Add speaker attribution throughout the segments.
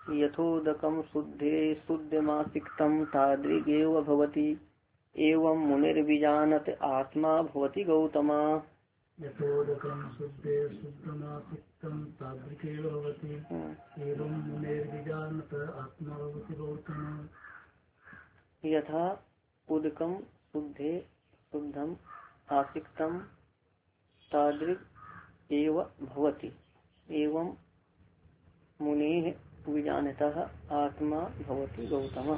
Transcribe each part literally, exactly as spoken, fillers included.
Speaker 1: यथोदकम शुद्धे शुद्धमासिक्तम तादृगेव भवति एवं मुनिर्विजानत आत्मा भवति गौतमा।
Speaker 2: यथोदकम शुद्धे शुद्धमासिक्तम तादृगेव भवति एवं मुनिर्विजानत आत्मा भवति गौतमा।
Speaker 1: यथा उदकम शुद्धे शुद्धम आसिक्तम तादृग एव भवति एवं मुनेः विजानतः आत्मा भवति गौतम।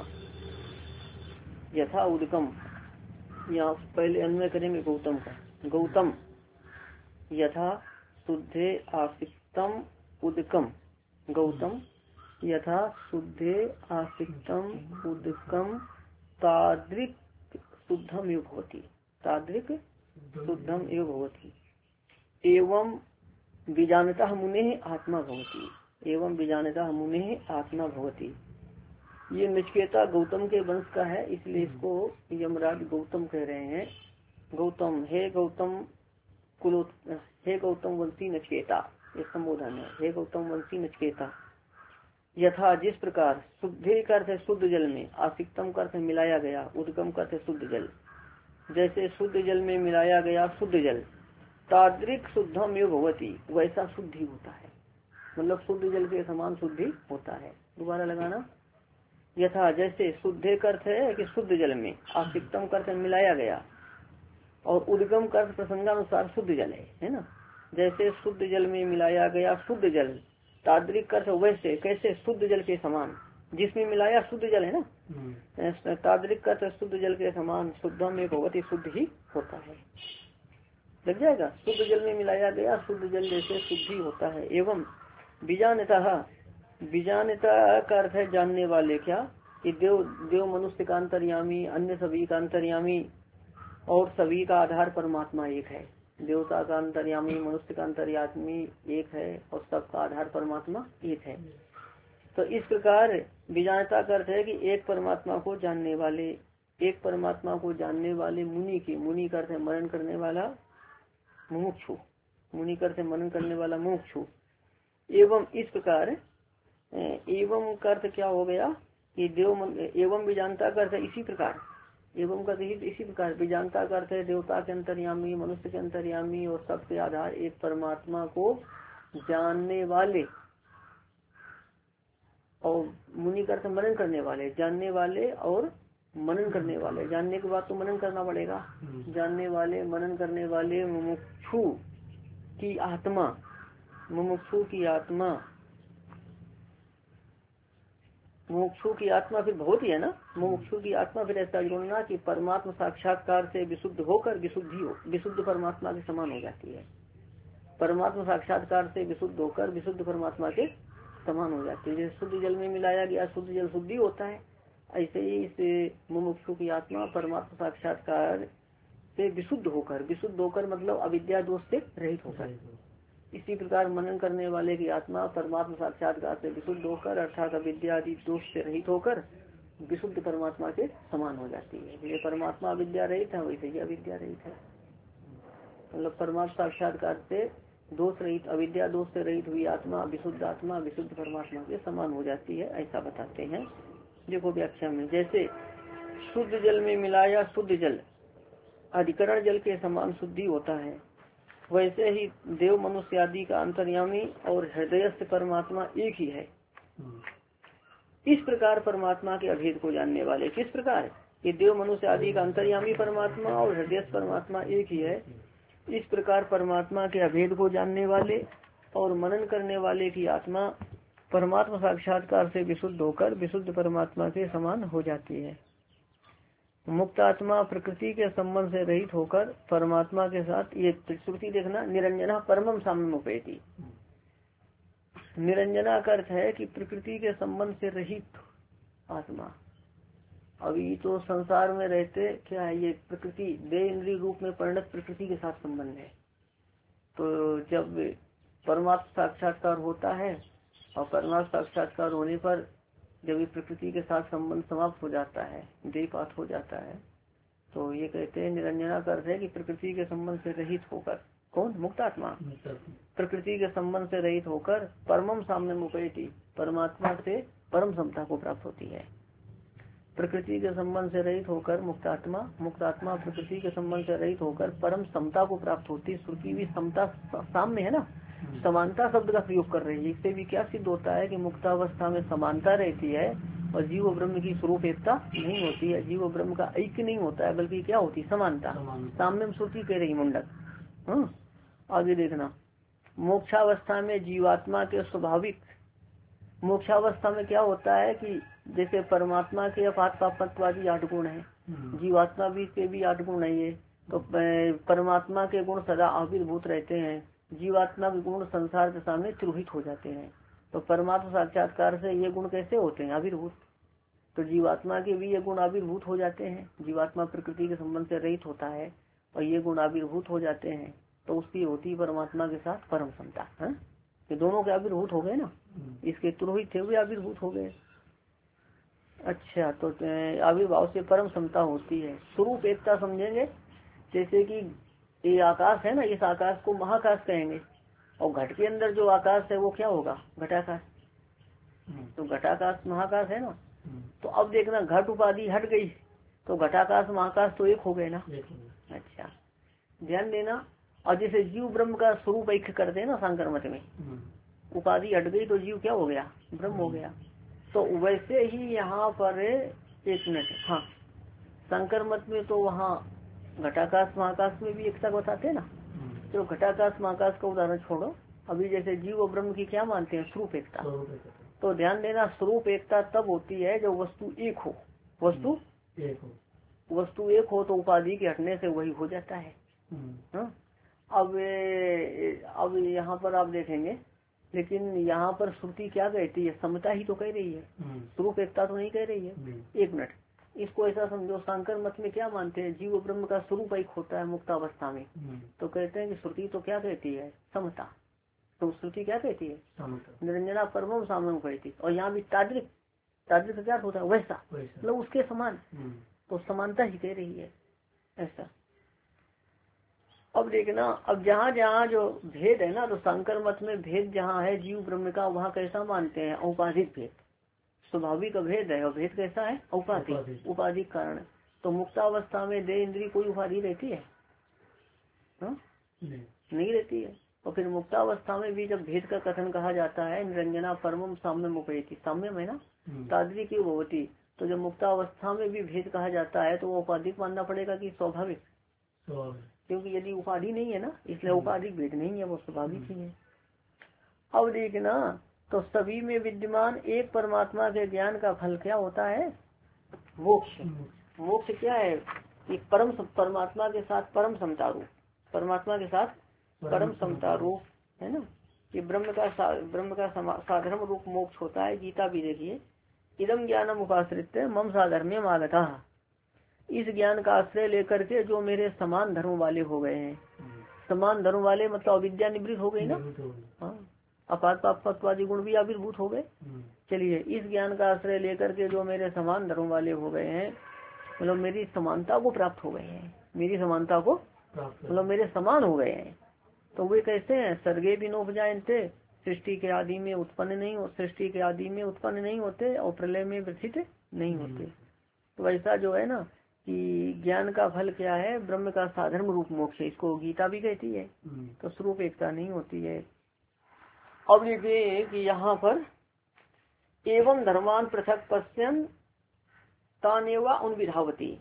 Speaker 1: यथा उदकम, यहाँ पहले अन्वय करेंगे गौतम का। गौतम यथा शुद्धे आसिक्तम उदकम। गौतम यथा शुद्धे आसिक्तम उदकम तादृक् शुद्धम एव भवति। तादृक् शुद्धम एव भवति एवं विजानतः मुनेः आत्मा भवति। एवं विजानतः मुनेः आत्मा भवति। ये नचिकेता गौतम के वंश का है, इसलिए इसको यमराज गौतम कह रहे हैं। गौतम, हे गौतम कुलो, हे गौतम वंशी नचिकेता, ये संबोधन है। हे गौतम वंशी नचिकेता। यथा जिस प्रकार शुद्धे का अर्थ है शुद्ध जल में, आसिक्तम का अर्थ है मिलाया गया, उदगम का अर्थ है शुद्ध जल। जैसे शुद्ध जल में मिलाया गया शुद्ध जल, तादृक शुद्धम एव भवति, वैसा शुद्धि होता है। मतलब शुद्ध जल के समान शुद्धि होता है। दोबारा लगाना। यथा जैसे शुद्धे का अर्थ है कि शुद्ध जल में, आसिक्तम का अर्थ है मिलाया गया, और उद्गम का अर्थ प्रसंगानुसार शुद्ध जल है, है ना। जैसे शुद्ध जल में मिलाया गया शुद्ध जल, तादृक का अर्थ वैसे, कैसे शुद्ध जल के समान, जिसमें मिलाया शुद्ध जल है ना। तादृक का अर्थ शुद्ध जल के समान, शुद्धम में भगवती शुद्ध ही होता है। लग जाएगा। शुद्ध जल में मिलाया गया शुद्ध जल जैसे शुद्धि होता है। एवं बीजानता, बीजानता का अर्थ है जानने वाले। क्या कि देव देव मनुष्य का अंतर्यामी, अन्य सभी का अंतर्यामी, और सभी का आधार परमात्मा एक है। देवता का अंतर्यामी, मनुष्य का अंतर्यामी एक है, और सबका आधार परमात्मा एक है। तो इस प्रकार बीजानता का अर्थ है कि एक परमात्मा को जानने वाले, एक परमात्मा को जानने वाले मुनि की, मुनि का अर्थ है मनन करने वाला, मुमुक्षु, मुनि का अर्थ है मनन करने वाला मुमुक्षु। एवं इस प्रकार, एवं का अर्थ क्या हो गया कि देव, एवं बीजानता का अर्थ है इसी प्रकार, एवं का इसी प्रकार बीजानता का अर्थ है देवता के अंतर्यामी, मनुष्य के अंतर्यामी, और सबके आधार एक परमात्मा को जानने वाले, और मुनि का अर्थ मनन करने वाले, जानने वाले और मनन करने वाले। जानने के बाद तो मनन करना पड़ेगा। जानने वाले, मनन करने वाले मुमुक्षु की आत्मा, मुमुक्षु की आत्मा, मुमुक्षु की आत्मा फिर बहुत ही है ना। मुमुक्षु की आत्मा फिर ऐसा जोड़ना कि परमात्मा साक्षात्कार से विशुद्ध होकर विशुद्धि हो, विशुद्ध परमात्मा के समान हो जाती है। परमात्मा साक्षात्कार से विशुद्ध होकर विशुद्ध परमात्मा के समान हो जाती है। जैसे शुद्ध जल में मिलाया गया शुद्ध जल शुद्धि होता है, ऐसे ही इस मुमुक्षु की आत्मा परमात्मा साक्षात्कार से विशुद्ध होकर, विशुद्ध होकर मतलब अविद्या दोष से रहित होकर, इसी प्रकार मनन करने वाले की आत्मा परमात्मा साक्षात्कार से विशुद्ध होकर, अर्थात अविद्या आदि दोष से रहित होकर विशुद्ध परमात्मा के समान हो जाती है। ये परमात्मा अविद्या रहित है, वैसे ही अविद्या रहित है। मतलब परमात्मा साक्षात्कार से दोष रहित, अविद्या दोष से रहित हुई आत्मा, विशुद्ध आत्मा विशुद्ध परमात्मा के समान हो जाती है, ऐसा बताते हैं। देखो व्याख्या में, जैसे शुद्ध जल में मिलाया शुद्ध जल अधिकरण जल के समान शुद्धि होता है, वैसे ही देव मनुष्य आदि का अंतर्यामी और हृदयस्थ परमात्मा एक ही है। इस प्रकार परमात्मा के अभेद को जानने वाले, किस प्रकार कि देव मनुष्य आदि का अंतर्यामी परमात्मा और हृदयस्थ परमात्मा एक ही है। इस प्रकार परमात्मा के अभेद को जानने वाले और मनन करने वाले की आत्मा परमात्मा साक्षात्कार से विशुद्ध होकर विशुद्ध परमात्मा के समान हो जाती है। मुक्त आत्मा प्रकृति के संबंध से रहित होकर परमात्मा के साथ, ये श्रुति देखना, निरंजना परमम साम्यमुपैति। निरंजना का अर्थ है कि प्रकृति के संबंध से रहित आत्मा। अभी तो संसार में रहते क्या है, ये प्रकृति देह इंद्रिय रूप में परिणत प्रकृति के साथ संबंध है। तो जब परमात्मा साक्षात्कार होता है और परमात्मा साक्षात्कार होने पर जब ये प्रकृति के साथ संबंध समाप्त हो जाता है, देहपात हो जाता है, तो ये कहते हैं निरंजना का अर्थ है कि प्रकृति के संबंध से रहित होकर, कौन? मुक्तात्मा।
Speaker 2: मुक्तात्मा।
Speaker 1: प्रकृति के संबंध से रहित होकर परमम साम्य मुपैति, परमात्मा से परम समता को प्राप्त होती है। प्रकृति के संबंध से रहित होकर मुक्तात्मा, मुक्तात्मा प्रकृति के संबंध से रहित होकर परम समता को प्राप्त होती है। श्रुति भी समता साम्य है ना, समानता शब्द का प्रयोग कर रही है। इससे भी क्या सिद्ध होता है कि मुक्तावस्था में समानता रहती है और जीव और ब्रह्म की स्वरूप एकता नहीं होती है, जीव और ब्रह्म का ऐक्य नहीं होता है, बल्कि क्या होती है? समानता। साम्य में श्रुति कह रही मुंडक। हाँ, आगे देखना। मोक्षावस्था में जीवात्मा के स्वाभाविक, मोक्षावस्था में क्या होता है कि जैसे परमात्मा के अपात पापत्वादी आठ गुण है, जीवात्मा भी के भी आठ गुण है ये, तो परमात्मा के गुण सदा आविर्भूत रहते हैं, जीवात्मा के गुण संसार के सामने तिरोहित हो जाते हैं। तो परमात्मा साक्षात्कार से ये गुण कैसे होते हैं? आविर्भूत। तो जीवात्मा के भी ये गुण आविर्भूत हो जाते हैं। जीवात्मा प्रकृति के संबंध से रहित होता है और ये गुण आविर्भूत हो जाते हैं, तो उसकी होती परमात्मा के साथ परम समता। है ये दोनों के आविर्भूत हो गए ना, इसके तिरोहित थे हुए आविर्भूत हो गए। अच्छा, तो आविर्भाव से परम समता होती है। स्वरूप एकता समझेंगे, जैसे कि ये आकाश है ना, इस आकाश को महाकाश कहेंगे और घट के अंदर जो आकाश है वो क्या होगा? घटाकाश। तो घटाकाश महाकाश है ना। तो अब देखना, घट उपाधि हट गई तो घटाकाश महाकाश तो एक हो गए ना। अच्छा, ध्यान देना। और जैसे जीव ब्रह्म का स्वरूप ऐक्य करते हैं ना सांकर मत में, उपाधि हट गई तो जीव क्या हो गया? ब्रह्म हो गया। तो वैसे ही यहाँ पर एक मिनट, हाँ, शंकर मत में तो वहाँ घटाकाश महाकाश में भी एकता बताते हैं ना। तो घटाकाश महाकाश का उदाहरण छोड़ो, अभी जैसे जीव और ब्रह्म की क्या मानते हैं? स्वरूप एकता। तो ध्यान देना, स्वरूप एकता तब होती है जब वस्तु एक हो। वस्तु एक हो, वस्तु एक हो तो उपाधि के हटने से वही हो जाता है। हाँ, अब अब यहाँ पर आप देखेंगे, लेकिन यहाँ पर श्रुति क्या कहती है? समता ही तो कह रही है, स्वरूप एकता तो नहीं कह रही है। एक मिनट, इसको ऐसा समझो, शंकर मत में क्या मानते हैं? जीव ब्रह्म का स्वरूप एक होता है मुक्तावस्था में, तो कहते हैं कि श्रुति तो क्या कहती है? समता। तो श्रुति क्या कहती है? निरंजना परमम साम्यम कहती। और यहाँ भी ताद्रिक, ताद्रिक क्या होता है? वैसा, मतलब उसके समान। तो समानता ही कह रही है ऐसा। अब देखना, अब जहाँ जहाँ जो भेद है ना, तो शंकर मत में भेद जहाँ है जीव ब्रह्म का, वहाँ कैसा मानते हैं? औपाधिक भेद। स्वाभाविक भेद है और भेद कैसा है? औपाधिक, उपाधिक कारण। तो मुक्तावस्था में देह इंद्री कोई उपाधि रहती है? हा? नहीं, नहीं रहती है। और फिर मुक्तावस्था में भी जब भेद का कथन कहा जाता है, निरंजना परमम साम्यम उपैति, साम्यम है ना, तादरी की भवती, तो जब मुक्तावस्था में भी भेद कहा जाता है तो वो उपाधिक मानना पड़ेगा कि स्वाभाविक? क्योंकि यदि उपाधि नहीं है ना, इसलिए उपाधिक भेद नहीं है, वो स्वाभाविक ही है। अब देखना, तो सभी में विद्यमान एक परमात्मा के ज्ञान का फल क्या होता है? मोक्ष। मोक्ष क्या है? एक परम परमात्मा के साथ परम समता रूप, परमात्मा के साथ परम समता रूप है ना। ये ब्रह्म का ब्रह्म का साधर्म रूप मोक्ष होता है। गीता भी देखिए, इदम ज्ञानम उपाश्रित मम साधर्म्यम आगता, इस ज्ञान का आश्रय लेकर के जो मेरे समान धर्म वाले हो गए हैं। समान धर्म वाले मतलब अविद्या निवृत्त हो गई ना, हाँ, अपात पापत्वादी गुण भी आविर्भूत हो गए। चलिए, इस ज्ञान का आश्रय लेकर के जो मेरे समान धर्म वाले हो गए हैं, मतलब मेरी समानता को प्राप्त हो गए हैं, मेरी समानता को मतलब मेरे समान हो गए हैं। तो वे कैसे हैं? सर्गे भी नोपजायन्ते, सृष्टि के आदि में उत्पन्न नहीं हो, सृष्टि के आदि में उत्पन्न नहीं होते और प्रलय में व्यथित नहीं होते। तो ऐसा जो है ना कि ज्ञान का फल क्या है? ब्रह्म का साधर्म रूप मोक्ष, इसको गीता भी कहती है। तो स्वरूप एकता नहीं होती है। अब देखिए कि यहाँ पर एवं धर्मान पृथक पश्यन तानेवा उन विधावती,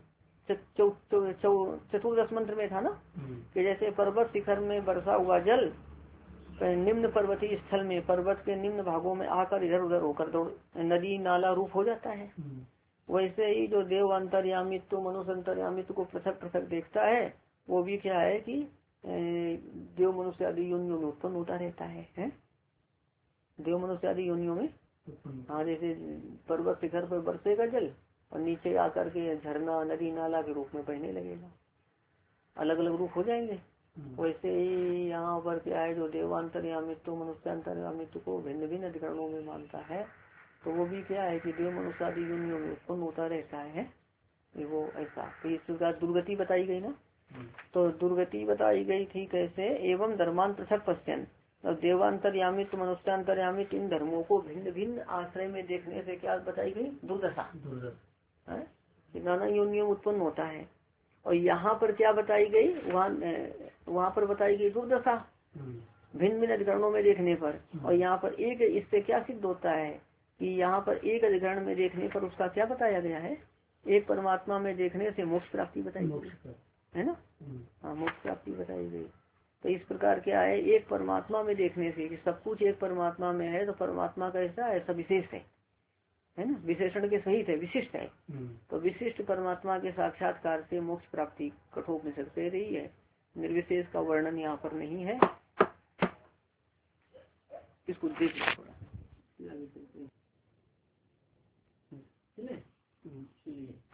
Speaker 1: चतुर्दश मंत्र में था ना कि जैसे पर्वत शिखर में बरसा हुआ जल निम्न पर्वतीय स्थल में, पर्वत के निम्न भागों में आकर इधर उधर होकर दौड़ नदी नाला रूप हो जाता है, वैसे ही जो देव अंतर्यामित्व मनुष्य अंतर्यामित्व को पृथक पृथक देखता है, वो भी क्या है कि देव मनुष्य आदि योनियों में उत्पन्न होता रहता है, है? देव मनुष्य आदि योनियों में, हाँ, जैसे पर्वत शिखर पर बरसेगा जल और नीचे आकर के झरना नदी नाला के रूप में बहने लगेगा, अलग अलग रूप हो जाएंगे। वैसे ही यहाँ पर क्या है, जो देवांतर्यामित्व मनुष्य अंतर्यामित्व को भिन्न भिन्न अधिकरणों में मानता है, तो वो भी क्या है कि देव मनुष्य आदि योनियों में उत्पन्न होता रहता है वो ऐसा। तो इस प्रकार दुर्गति बताई गई ना तो दुर्गति बताई गई थी कैसे, एवं धर्मान पृथक पश्चन, और देवांतर्यामित मनुष्यांतर्यामित इन धर्मों को भिन्न भिन्न आश्रय में देखने से क्या बताई गई, दुर्दशा, नाना योनियों उत्पन्न होता है। और यहाँ पर क्या बताई गई, वहाँ वहाँ पर बताई गई दुर्दशा भिन्न भिन्न अधिकरणों में देखने पर। और यहाँ पर एक, इससे क्या सिद्ध होता है कि यहाँ पर एक अधिकरण में देखने पर उसका क्या बताया गया है, एक परमात्मा में देखने से मोक्ष प्राप्ति बताई गई है ना। हाँ, मोक्ष प्राप्ति बताई गई। तो इस प्रकार क्या है, एक परमात्मा में देखने से कि सब कुछ एक परमात्मा में है, तो परमात्मा कैसा है, सब विशेष है है ना, विशेषण के सहित है, विशिष्ट है। तो विशिष्ट परमात्मा के साक्षात्कार से मोक्ष प्राप्ति कठोपनिषद कह रही है। निर्विशेष का वर्णन यहाँ पर नहीं है, इसको देख थोड़ा।